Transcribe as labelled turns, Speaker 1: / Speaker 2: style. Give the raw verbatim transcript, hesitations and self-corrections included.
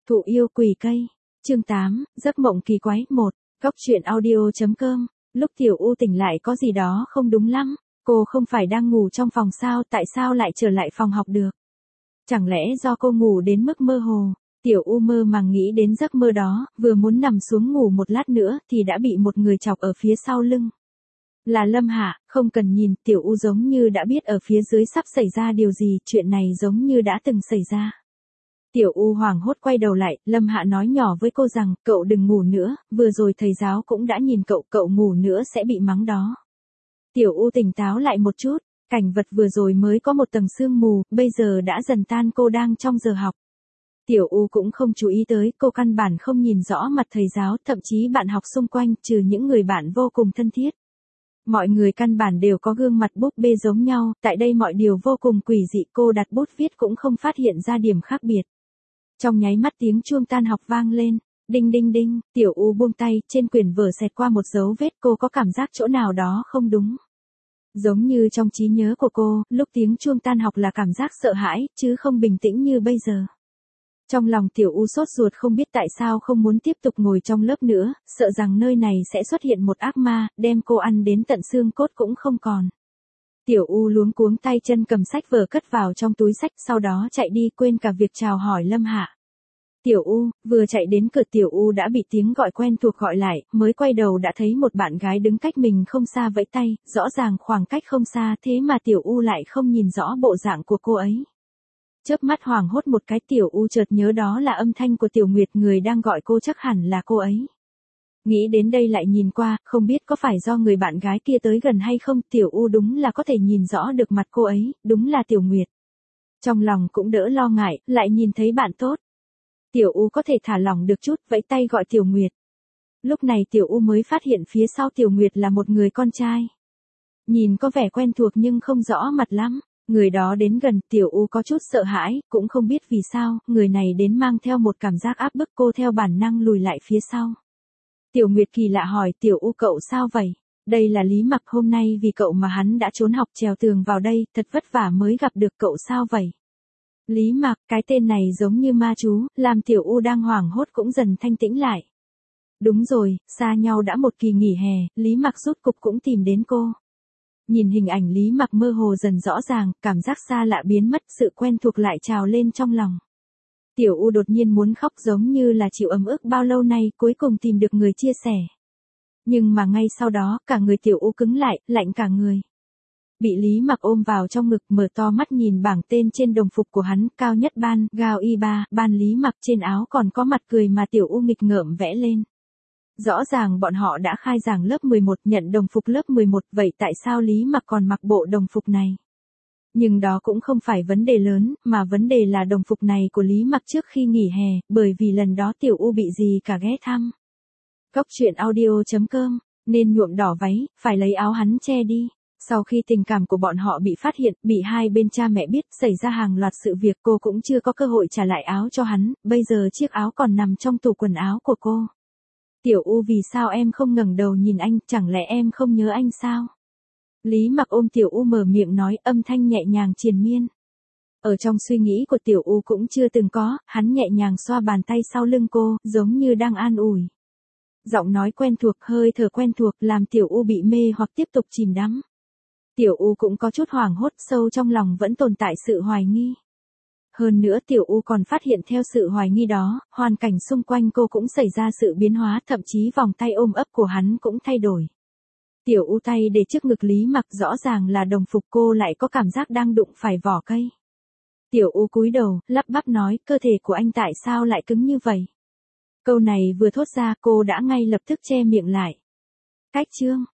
Speaker 1: Thụ yêu quỷ cây. Chương tám, giấc mộng kỳ quái một. Góc truyện audio.com. Lúc Tiểu U tỉnh lại có gì đó không đúng lắm. Cô không phải đang ngủ trong phòng sao, tại sao lại trở lại phòng học được? Chẳng lẽ do cô ngủ đến mức mơ hồ? Tiểu U mơ màng nghĩ đến giấc mơ đó, vừa muốn nằm xuống ngủ một lát nữa thì đã bị một người chọc ở phía sau lưng. Là Lâm Hạ, không cần nhìn, Tiểu U giống như đã biết ở phía dưới sắp xảy ra điều gì, chuyện này giống như đã từng xảy ra. Tiểu U hoảng hốt quay đầu lại, Lâm Hạ nói nhỏ với cô rằng, cậu đừng ngủ nữa, vừa rồi thầy giáo cũng đã nhìn cậu, cậu ngủ nữa sẽ bị mắng đó. Tiểu U tỉnh táo lại một chút, cảnh vật vừa rồi mới có một tầng sương mù, bây giờ đã dần tan, cô đang trong giờ học. Tiểu U cũng không chú ý tới, cô căn bản không nhìn rõ mặt thầy giáo, thậm chí bạn học xung quanh, trừ những người bạn vô cùng thân thiết. Mọi người căn bản đều có gương mặt búp bê giống nhau, tại đây mọi điều vô cùng quỷ dị, cô đặt bút viết cũng không phát hiện ra điểm khác biệt. Trong nháy mắt tiếng chuông tan học vang lên, đinh đinh đinh, Tiểu U buông tay, trên quyển vở xẹt qua một dấu vết, cô có cảm giác chỗ nào đó không đúng. Giống như trong trí nhớ của cô, lúc tiếng chuông tan học là cảm giác sợ hãi, chứ không bình tĩnh như bây giờ. Trong lòng Tiểu U sốt ruột không biết tại sao không muốn tiếp tục ngồi trong lớp nữa, sợ rằng nơi này sẽ xuất hiện một ác ma, đem cô ăn đến tận xương cốt cũng không còn. Tiểu U luống cuống tay chân cầm sách vở cất vào trong túi sách, sau đó chạy đi quên cả việc chào hỏi Lâm Hạ. Tiểu U, vừa chạy đến cửa Tiểu U đã bị tiếng gọi quen thuộc gọi lại, mới quay đầu đã thấy một bạn gái đứng cách mình không xa vẫy tay, rõ ràng khoảng cách không xa thế mà Tiểu U lại không nhìn rõ bộ dạng của cô ấy. Chớp mắt hoảng hốt một cái, Tiểu U chợt nhớ đó là âm thanh của Tiểu Nguyệt, người đang gọi cô chắc hẳn là cô ấy. Nghĩ đến đây lại nhìn qua, không biết có phải do người bạn gái kia tới gần hay không, Tiểu U đúng là có thể nhìn rõ được mặt cô ấy, đúng là Tiểu Nguyệt. Trong lòng cũng đỡ lo ngại, lại nhìn thấy bạn tốt. Tiểu U có thể thả lỏng được chút, vẫy tay gọi Tiểu Nguyệt. Lúc này Tiểu U mới phát hiện phía sau Tiểu Nguyệt là một người con trai. Nhìn có vẻ quen thuộc nhưng không rõ mặt lắm. Người đó đến gần, Tiểu U có chút sợ hãi, cũng không biết vì sao, người này đến mang theo một cảm giác áp bức, cô theo bản năng lùi lại phía sau. Tiểu Nguyệt kỳ lạ hỏi, Tiểu U cậu sao vậy? Đây là Lý Mặc, hôm nay vì cậu mà hắn đã trốn học trèo tường vào đây, thật vất vả mới gặp được cậu, sao vậy? Lý Mặc, cái tên này giống như ma chú, làm Tiểu U đang hoảng hốt cũng dần thanh tĩnh lại. Đúng rồi, xa nhau đã một kỳ nghỉ hè, Lý Mặc rốt cục cũng tìm đến cô. Nhìn hình ảnh Lý Mặc mơ hồ dần rõ ràng, cảm giác xa lạ biến mất, sự quen thuộc lại trào lên trong lòng. Tiểu U đột nhiên muốn khóc, giống như là chịu ấm ức bao lâu nay cuối cùng tìm được người chia sẻ. Nhưng mà ngay sau đó, cả người Tiểu U cứng lại, lạnh cả người. Bị Lý Mặc ôm vào trong ngực, mở to mắt nhìn bảng tên trên đồng phục của hắn, cao nhất ban, Gao Y ba, ban Lý Mặc, trên áo còn có mặt cười mà Tiểu U nghịch ngợm vẽ lên. Rõ ràng bọn họ đã khai giảng lớp mười một, nhận đồng phục lớp mười một, vậy tại sao Lý Mặc còn mặc bộ đồng phục này? Nhưng đó cũng không phải vấn đề lớn, mà vấn đề là đồng phục này của Lý Mặc trước khi nghỉ hè, bởi vì lần đó Tiểu U bị gì cả ghé thăm. Góc truyện audio.com, nên nhuộm đỏ váy, phải lấy áo hắn che đi. Sau khi tình cảm của bọn họ bị phát hiện, bị hai bên cha mẹ biết, xảy ra hàng loạt sự việc, cô cũng chưa có cơ hội trả lại áo cho hắn, bây giờ chiếc áo còn nằm trong tủ quần áo của cô. Tiểu U, vì sao em không ngẩng đầu nhìn anh, chẳng lẽ em không nhớ anh sao? Lý Mặc ôm Tiểu U mở miệng nói, âm thanh nhẹ nhàng triền miên. Ở trong suy nghĩ của Tiểu U cũng chưa từng có, hắn nhẹ nhàng xoa bàn tay sau lưng cô, giống như đang an ủi. Giọng nói quen thuộc, hơi thở quen thuộc, làm Tiểu U bị mê hoặc tiếp tục chìm đắm. Tiểu U cũng có chút hoảng hốt, sâu trong lòng vẫn tồn tại sự hoài nghi. Hơn nữa Tiểu U còn phát hiện theo sự hoài nghi đó, hoàn cảnh xung quanh cô cũng xảy ra sự biến hóa, thậm chí vòng tay ôm ấp của hắn cũng thay đổi. Tiểu U tay để trước ngực Lý Mặc, rõ ràng là đồng phục, cô lại có cảm giác đang đụng phải vỏ cây. Tiểu U cúi đầu, lắp bắp nói, cơ thể của anh tại sao lại cứng như vậy? Câu này vừa thốt ra, cô đã ngay lập tức che miệng lại. Cách chương.